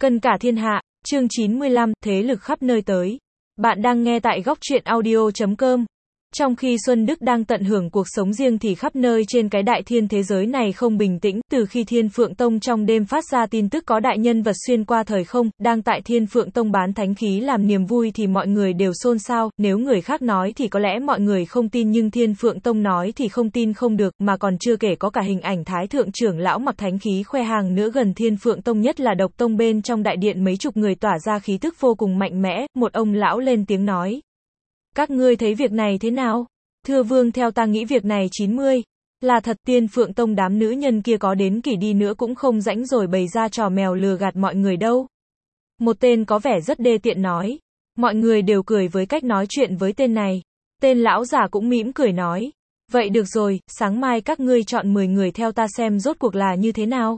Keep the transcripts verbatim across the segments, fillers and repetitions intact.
Cân cả thiên hạ, chương chín mươi lăm, thế lực khắp nơi tới. Bạn đang nghe tại góc truyện audio chấm com. Trong khi Xuân Đức đang tận hưởng cuộc sống riêng thì khắp nơi trên cái đại thiên thế giới này không bình tĩnh, từ khi Thiên Phượng Tông trong đêm phát ra tin tức có đại nhân vật xuyên qua thời không, đang tại Thiên Phượng Tông bán thánh khí làm niềm vui thì mọi người đều xôn xao, nếu người khác nói thì có lẽ mọi người không tin nhưng Thiên Phượng Tông nói thì không tin không được, mà còn chưa kể có cả hình ảnh Thái Thượng trưởng lão mặc thánh khí khoe hàng nữa gần Thiên Phượng Tông, nhất là Độc Tông bên trong đại điện mấy chục người tỏa ra khí tức vô cùng mạnh mẽ, một ông lão lên tiếng nói. Các ngươi thấy việc này thế nào? Thưa vương, theo ta nghĩ việc này chín mươi là thật, Thiên Phượng Tông đám nữ nhân kia có đến kỷ đi nữa cũng không rãnh rồi bày ra trò mèo lừa gạt mọi người đâu. Một tên có vẻ rất đê tiện nói. Mọi người đều cười với cách nói chuyện với tên này. Tên lão già cũng mỉm cười nói. Vậy được rồi, sáng mai các ngươi chọn mười người theo ta xem rốt cuộc là như thế nào.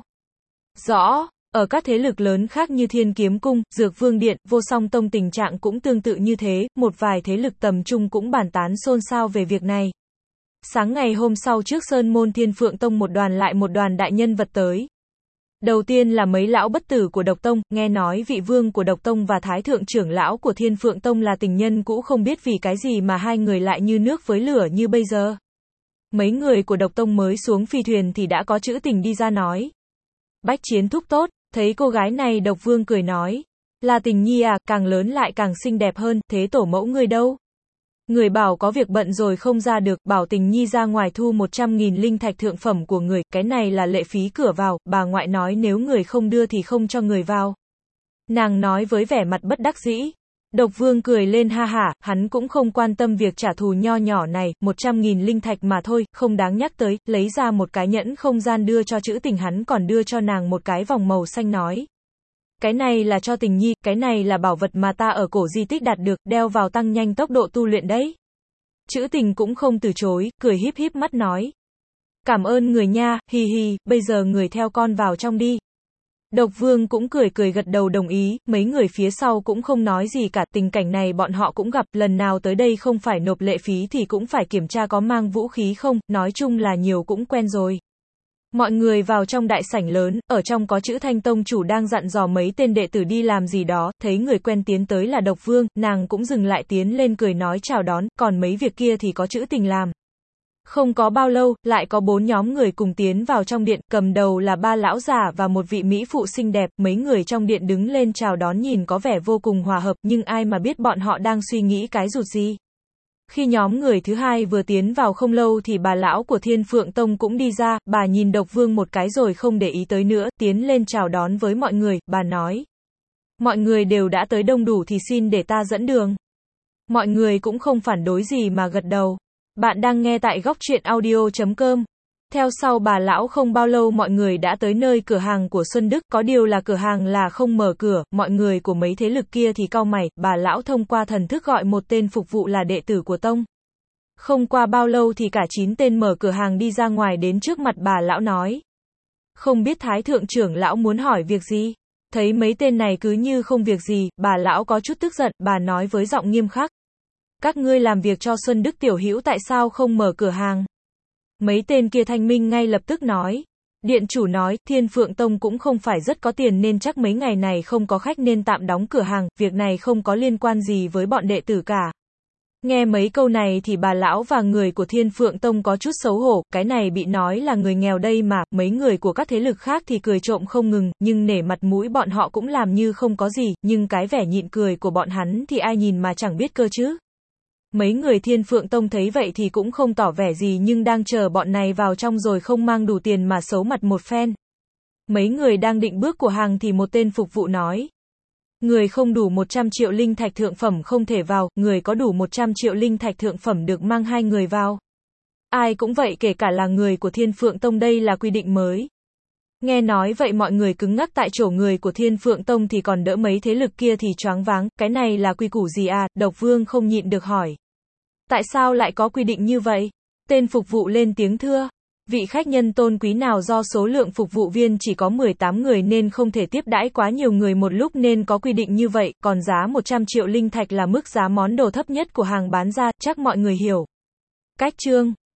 Rõ. Ở các thế lực lớn khác như Thiên Kiếm Cung, Dược Vương Điện, Vô Song Tông tình trạng cũng tương tự như thế, một vài thế lực tầm trung cũng bàn tán xôn xao về việc này. Sáng ngày hôm sau trước Sơn Môn Thiên Phượng Tông một đoàn lại một đoàn đại nhân vật tới. Đầu tiên là mấy lão bất tử của Độc Tông, nghe nói vị vương của Độc Tông và Thái Thượng trưởng lão của Thiên Phượng Tông là tình nhân cũ, không biết vì cái gì mà hai người lại như nước với lửa như bây giờ. Mấy người của Độc Tông mới xuống phi thuyền thì đã có chữ tình đi ra nói. Bách chiến thúc tốt. Thấy cô gái này Độc Vương cười nói, là Tình Nhi à, càng lớn lại càng xinh đẹp hơn, thế tổ mẫu người đâu? Người bảo có việc bận rồi không ra được, bảo Tình Nhi ra ngoài thu một trăm nghìn linh thạch thượng phẩm của người, cái này là lệ phí cửa vào, bà ngoại nói nếu người không đưa thì không cho người vào. Nàng nói với vẻ mặt bất đắc dĩ. Độc Vương cười lên ha hả, hắn cũng không quan tâm việc trả thù nho nhỏ này, một trăm nghìn linh thạch mà thôi, không đáng nhắc tới, lấy ra một cái nhẫn không gian đưa cho Trữ Tình, hắn còn đưa cho nàng một cái vòng màu xanh nói. Cái này là cho Tình Nhi, cái này là bảo vật mà ta ở cổ di tích đạt được, đeo vào tăng nhanh tốc độ tu luyện đấy. Trữ Tình cũng không từ chối, cười híp híp mắt nói. Cảm ơn người nha, hi hi, bây giờ người theo con vào trong đi. Độc Vương cũng cười cười gật đầu đồng ý, mấy người phía sau cũng không nói gì cả, tình cảnh này bọn họ cũng gặp, lần nào tới đây không phải nộp lệ phí thì cũng phải kiểm tra có mang vũ khí không, nói chung là nhiều cũng quen rồi. Mọi người vào trong đại sảnh lớn, ở trong có Chữ Thanh Tông chủ đang dặn dò mấy tên đệ tử đi làm gì đó, thấy người quen tiến tới là Độc Vương, nàng cũng dừng lại tiến lên cười nói chào đón, còn mấy việc kia thì có Trữ Tình làm. Không có bao lâu, lại có bốn nhóm người cùng tiến vào trong điện, cầm đầu là ba lão già và một vị mỹ phụ xinh đẹp, mấy người trong điện đứng lên chào đón nhìn có vẻ vô cùng hòa hợp, nhưng ai mà biết bọn họ đang suy nghĩ cái rụt gì. Khi nhóm người thứ hai vừa tiến vào không lâu thì bà lão của Thiên Phượng Tông cũng đi ra, bà nhìn Độc Vương một cái rồi không để ý tới nữa, tiến lên chào đón với mọi người, bà nói. Mọi người đều đã tới đông đủ thì xin để ta dẫn đường. Mọi người cũng không phản đối gì mà gật đầu. Bạn đang nghe tại góc truyện audio chấm com. Theo sau bà lão không bao lâu mọi người đã tới nơi cửa hàng của Xuân Đức, có điều là cửa hàng là không mở cửa, mọi người của mấy thế lực kia thì cau mày, bà lão thông qua thần thức gọi một tên phục vụ là đệ tử của tông. Không qua bao lâu thì cả chín tên mở cửa hàng đi ra ngoài đến trước mặt bà lão nói. Không biết Thái Thượng trưởng lão muốn hỏi việc gì? Thấy mấy tên này cứ như không việc gì, bà lão có chút tức giận, bà nói với giọng nghiêm khắc. Các ngươi làm việc cho Xuân Đức tiểu hữu tại sao không mở cửa hàng? Mấy tên kia thanh minh ngay lập tức nói. Điện chủ nói, Thiên Phượng Tông cũng không phải rất có tiền nên chắc mấy ngày này không có khách nên tạm đóng cửa hàng, việc này không có liên quan gì với bọn đệ tử cả. Nghe mấy câu này thì bà lão và người của Thiên Phượng Tông có chút xấu hổ, cái này bị nói là người nghèo đây mà, mấy người của các thế lực khác thì cười trộm không ngừng, nhưng nể mặt mũi bọn họ cũng làm như không có gì, nhưng cái vẻ nhịn cười của bọn hắn thì ai nhìn mà chẳng biết cơ chứ. Mấy người Thiên Phượng Tông thấy vậy thì cũng không tỏ vẻ gì nhưng đang chờ bọn này vào trong rồi không mang đủ tiền mà xấu mặt một phen. Mấy người đang định bước của hàng thì một tên phục vụ nói. Người không đủ một trăm triệu linh thạch thượng phẩm không thể vào, người có đủ một trăm triệu linh thạch thượng phẩm được mang hai người vào. Ai cũng vậy, kể cả là người của Thiên Phượng Tông, đây là quy định mới. Nghe nói vậy mọi người cứng ngắc tại chỗ, người của Thiên Phượng Tông thì còn đỡ mấy thế lực kia thì choáng váng, cái này là quy củ gì à? Độc Vương không nhịn được hỏi. Tại sao lại có quy định như vậy? Tên phục vụ lên tiếng thưa. Vị khách nhân tôn quý nào do số lượng phục vụ viên chỉ có mười tám người nên không thể tiếp đãi quá nhiều người một lúc nên có quy định như vậy, còn giá một trăm triệu linh thạch là mức giá món đồ thấp nhất của hàng bán ra, chắc mọi người hiểu. Cách chương